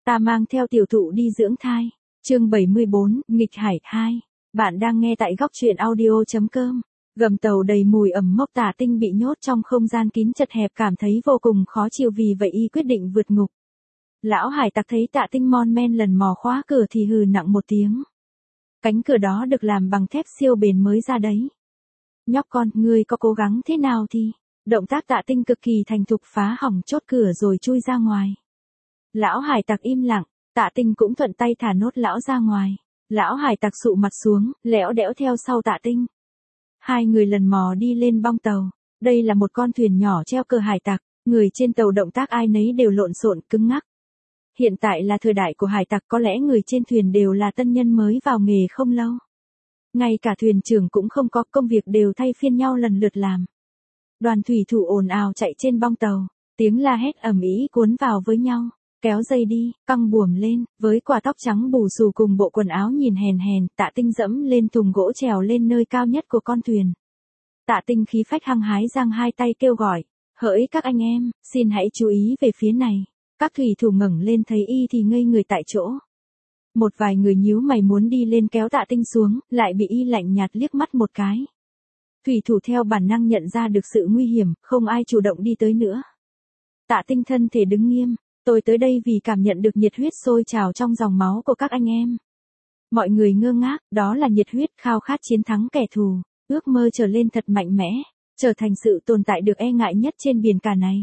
Ta mang theo tiểu thụ đi dưỡng thai. Chương 74, nghịch hải 2. Bạn đang nghe tại góc truyện audio.com. Gầm tàu đầy mùi ẩm mốc, Tạ Tinh bị nhốt trong không gian kín chật hẹp cảm thấy vô cùng khó chịu, vì vậy y quyết định vượt ngục. Lão hải tặc thấy Tạ Tinh mon men lần mò khóa cửa thì hừ nặng một tiếng. Cánh cửa đó được làm bằng thép siêu bền mới ra đấy. Nhóc con, ngươi có cố gắng thế nào thì... Động tác Tạ Tinh cực kỳ thành thục, phá hỏng chốt cửa rồi chui ra ngoài. Lão hải tặc im lặng, Tạ Tinh cũng thuận tay thả nốt lão ra ngoài. Lão hải tặc sụ mặt xuống, lẽo đẽo theo sau Tạ Tinh. Hai người lần mò đi lên bong tàu. Đây là một con thuyền nhỏ treo cờ hải tặc, người trên tàu động tác ai nấy đều lộn xộn cứng ngắc. Hiện tại là thời đại của hải tặc, có lẽ người trên thuyền đều là tân nhân mới vào nghề không lâu. Ngay cả thuyền trưởng cũng không có, công việc đều thay phiên nhau lần lượt làm. Đoàn thủy thủ ồn ào chạy trên bong tàu, tiếng la hét ầm ĩ cuốn vào với nhau. Kéo dây đi, căng buồm lên, với quả tóc trắng bù xù cùng bộ quần áo nhìn hèn hèn, Tạ Tinh dẫm lên thùng gỗ trèo lên nơi cao nhất của con thuyền. Tạ Tinh khí phách hăng hái giang hai tay kêu gọi, hỡi các anh em, xin hãy chú ý về phía này. Các thủy thủ ngẩng lên thấy y thì ngây người tại chỗ. Một vài người nhíu mày muốn đi lên kéo Tạ Tinh xuống, lại bị y lạnh nhạt liếc mắt một cái. Thủy thủ theo bản năng nhận ra được sự nguy hiểm, không ai chủ động đi tới nữa. Tạ Tinh thân thể đứng nghiêm. Tôi tới đây vì cảm nhận được nhiệt huyết sôi trào trong dòng máu của các anh em. Mọi người ngơ ngác, đó là nhiệt huyết khao khát chiến thắng kẻ thù, ước mơ trở lên thật mạnh mẽ, trở thành sự tồn tại được e ngại nhất trên biển cả này.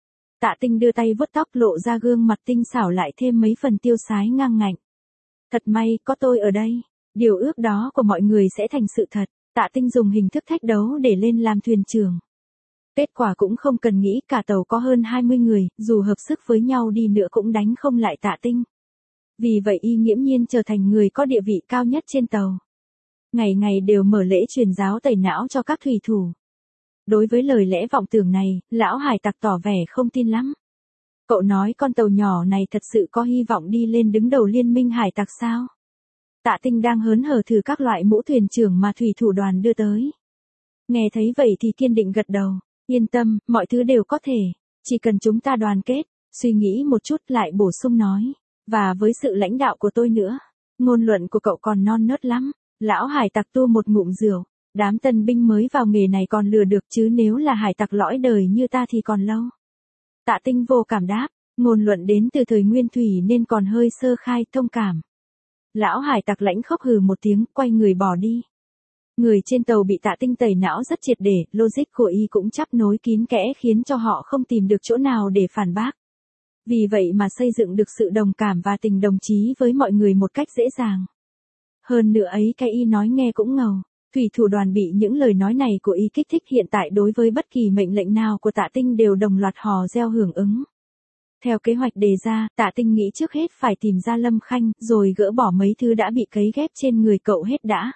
Tạ Tinh đưa tay vuốt tóc, lộ ra gương mặt tinh xảo lại thêm mấy phần tiêu sái ngang ngạnh. Thật may có tôi ở đây, điều ước đó của mọi người sẽ thành sự thật. Tạ Tinh dùng hình thức thách đấu để lên làm thuyền trưởng. Kết quả cũng không cần nghĩ, cả tàu có hơn 20 người, dù hợp sức với nhau đi nữa cũng đánh không lại Tạ Tinh. Vì vậy y nghiễm nhiên trở thành người có địa vị cao nhất trên tàu. Ngày ngày đều mở lễ truyền giáo tẩy não cho các thủy thủ. Đối với lời lẽ vọng tưởng này, lão hải tặc tỏ vẻ không tin lắm. Cậu nói con tàu nhỏ này thật sự có hy vọng đi lên đứng đầu liên minh hải tặc sao? Tạ Tinh đang hớn hở thử các loại mũ thuyền trưởng mà thủy thủ đoàn đưa tới. Nghe thấy vậy thì kiên định gật đầu. Yên tâm, mọi thứ đều có thể, chỉ cần chúng ta đoàn kết. Suy nghĩ một chút lại bổ sung nói, và với sự lãnh đạo của tôi nữa. Ngôn luận của cậu còn non nớt lắm. Lão hải tặc tu một ngụm rượu. Đám tân binh mới vào nghề này còn lừa được, chứ nếu là hải tặc lõi đời như ta thì còn lâu. Tạ Tinh vô cảm đáp, ngôn luận đến từ thời Nguyên Thủy nên còn hơi sơ khai, thông cảm. Lão hải tặc lãnh khóc hừ một tiếng, quay người bỏ đi. Người trên tàu bị Tạ Tinh tẩy não rất triệt để, logic của y cũng chắp nối kín kẽ khiến cho họ không tìm được chỗ nào để phản bác. Vì vậy mà xây dựng được sự đồng cảm và tình đồng chí với mọi người một cách dễ dàng. Hơn nữa ấy, cái y nói nghe cũng ngầu. Thủy thủ đoàn bị những lời nói này của y kích thích, hiện tại đối với bất kỳ mệnh lệnh nào của Tạ Tinh đều đồng loạt hò reo hưởng ứng. Theo kế hoạch đề ra, Tạ Tinh nghĩ trước hết phải tìm ra Lâm Khanh, rồi gỡ bỏ mấy thứ đã bị cấy ghép trên người cậu hết đã.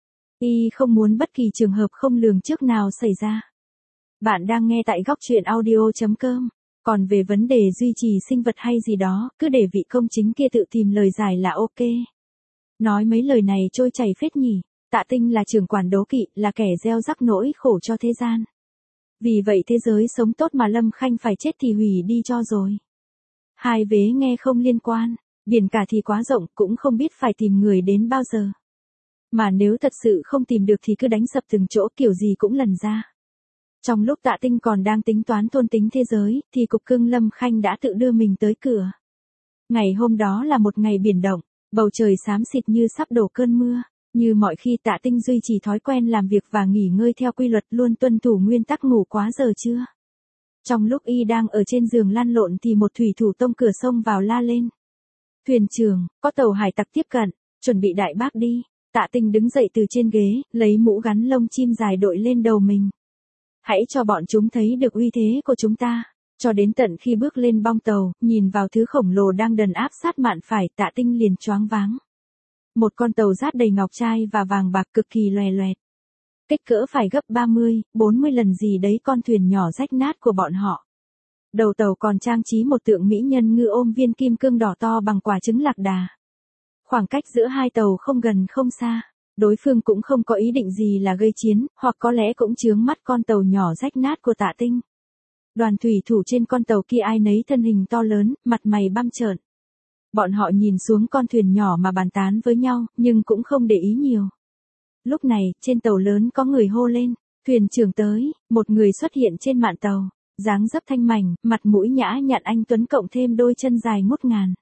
Y không muốn bất kỳ trường hợp không lường trước nào xảy ra. Bạn đang nghe tại góc truyện audio.com. Còn về vấn đề duy trì sinh vật hay gì đó, cứ để vị công chính kia tự tìm lời giải là ok. Nói mấy lời này trôi chảy phết nhỉ. Tạ Tinh là trưởng quản đố kỵ, là kẻ gieo rắc nỗi khổ cho thế gian. Vì vậy thế giới sống tốt mà Lâm Khanh phải chết thì hủy đi cho rồi. Hai vế nghe không liên quan, biển cả thì quá rộng, cũng không biết phải tìm người đến bao giờ. Mà nếu thật sự không tìm được thì cứ đánh sập từng chỗ, kiểu gì cũng lần ra. Trong lúc Tạ Tinh còn đang tính toán thôn tính thế giới, thì cục cưng Lâm Khanh đã tự đưa mình tới cửa. Ngày hôm đó là một ngày biển động, bầu trời xám xịt như sắp đổ cơn mưa. Như mọi khi, Tạ Tinh duy trì thói quen làm việc và nghỉ ngơi theo quy luật, luôn tuân thủ nguyên tắc ngủ quá giờ trưa. Trong lúc y đang ở trên giường lăn lộn thì một thủy thủ tông cửa sông vào la lên. Thuyền trưởng, có tàu hải tặc tiếp cận, chuẩn bị đại bác đi. Tạ Tinh đứng dậy từ trên ghế, lấy mũ gắn lông chim dài đội lên đầu mình. Hãy cho bọn chúng thấy được uy thế của chúng ta. Cho đến tận khi bước lên bong tàu, nhìn vào thứ khổng lồ đang đần áp sát mạn phải, Tạ Tinh liền choáng váng. Một con tàu rát đầy ngọc trai và vàng bạc cực kỳ loè loẹt. Kích cỡ phải gấp 30, 40 lần gì đấy con thuyền nhỏ rách nát của bọn họ. Đầu tàu còn trang trí một tượng mỹ nhân ngư ôm viên kim cương đỏ to bằng quả trứng lạc đà. Khoảng cách giữa hai tàu không gần không xa. Đối phương cũng không có ý định gì là gây chiến, hoặc có lẽ cũng chướng mắt con tàu nhỏ rách nát của Tạ Tinh. Đoàn thủy thủ trên con tàu kia ai nấy thân hình to lớn, mặt mày băm trợn. Bọn họ nhìn xuống con thuyền nhỏ mà bàn tán với nhau, nhưng cũng không để ý nhiều. Lúc này, trên tàu lớn có người hô lên, thuyền trưởng tới, một người xuất hiện trên mạn tàu, dáng dấp thanh mảnh, mặt mũi nhã nhặn anh tuấn cộng thêm đôi chân dài ngút ngàn.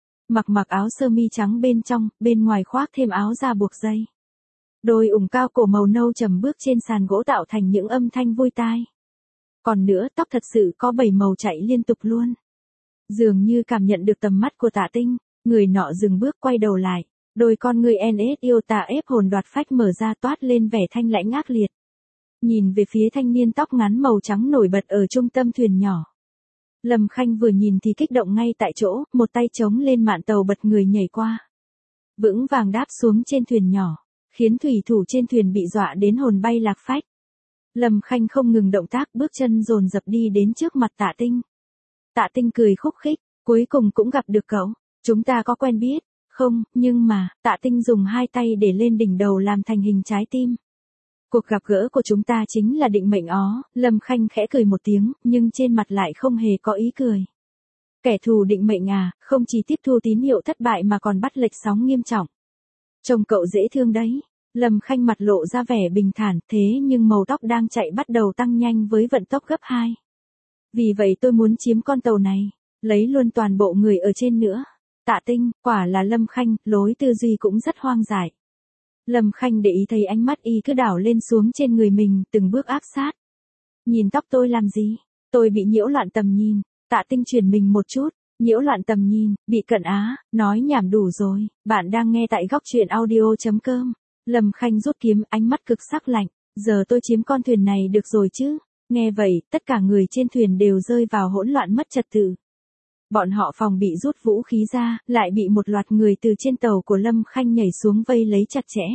Mặc áo sơ mi trắng bên trong, bên ngoài khoác thêm áo da buộc dây. Đôi ủng cao cổ màu nâu trầm bước trên sàn gỗ tạo thành những âm thanh vui tai. Còn nữa, tóc thật sự có 7 màu chạy liên tục luôn. Dường như cảm nhận được tầm mắt của Tạ Tinh, người nọ dừng bước quay đầu lại. Đôi con người NS yêu tà ép hồn đoạt phách mở ra toát lên vẻ thanh lãnh ác liệt. Nhìn về phía thanh niên tóc ngắn màu trắng nổi bật ở trung tâm thuyền nhỏ. Lâm Khanh vừa nhìn thì kích động ngay tại chỗ, một tay chống lên mạn tàu bật người nhảy qua. Vững vàng đáp xuống trên thuyền nhỏ, khiến thủy thủ trên thuyền bị dọa đến hồn bay lạc phách. Lâm Khanh không ngừng động tác bước chân dồn dập đi đến trước mặt Tạ Tinh. Tạ Tinh cười khúc khích, cuối cùng cũng gặp được cậu, chúng ta có quen biết, không, nhưng mà, Tạ Tinh dùng hai tay để lên đỉnh đầu làm thành hình trái tim. Cuộc gặp gỡ của chúng ta chính là định mệnh ó, Lâm Khanh khẽ cười một tiếng, nhưng trên mặt lại không hề có ý cười. Kẻ thù định mệnh à, không chỉ tiếp thu tín hiệu thất bại mà còn bắt lệch sóng nghiêm trọng. Trông cậu dễ thương đấy. Lâm Khanh mặt lộ ra vẻ bình thản, thế nhưng màu tóc đang chạy bắt đầu tăng nhanh với vận tốc gấp 2. Vì vậy tôi muốn chiếm con tàu này, lấy luôn toàn bộ người ở trên nữa. Tạ Tinh, quả là Lâm Khanh, lối tư duy cũng rất hoang dại. Lâm Khanh để ý thấy ánh mắt y cứ đảo lên xuống trên người mình, từng bước áp sát. Nhìn tóc tôi làm gì? Tôi bị nhiễu loạn tầm nhìn. Tạ Tinh chuyển mình một chút, nhiễu loạn tầm nhìn, bị cận á, nói nhảm đủ rồi. Bạn đang nghe tại góc truyện audio.com. Lâm Khanh rút kiếm, ánh mắt cực sắc lạnh. Giờ tôi chiếm con thuyền này được rồi chứ? Nghe vậy, tất cả người trên thuyền đều rơi vào hỗn loạn mất trật tự. Bọn họ phòng bị rút vũ khí ra, lại bị một loạt người từ trên tàu của Lâm Khanh nhảy xuống vây lấy chặt chẽ.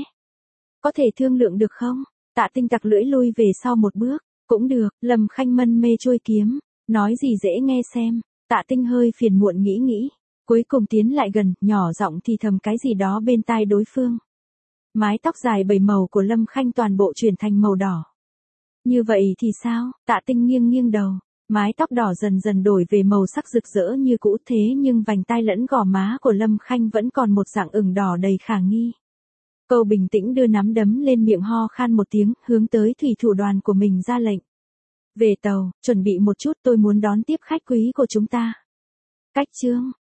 Có thể thương lượng được không? Tạ Tinh tặc lưỡi lui về sau một bước. Cũng được, Lâm Khanh mân mê trôi kiếm. Nói gì dễ nghe xem. Tạ Tinh hơi phiền muộn nghĩ. Cuối cùng tiến lại gần, nhỏ giọng thì thầm cái gì đó bên tai đối phương. Mái tóc dài 7 màu của Lâm Khanh toàn bộ chuyển thành màu đỏ. Như vậy thì sao? Tạ Tinh nghiêng đầu. Mái tóc đỏ dần dần đổi về màu sắc rực rỡ như cũ, thế nhưng vành tai lẫn gò má của Lâm Khanh vẫn còn một dạng ửng đỏ đầy khả nghi. Cô bình tĩnh đưa nắm đấm lên miệng, ho khan một tiếng, hướng tới thủy thủ đoàn của mình ra lệnh. Về tàu, chuẩn bị một chút, tôi muốn đón tiếp khách quý của chúng ta. Cách chương.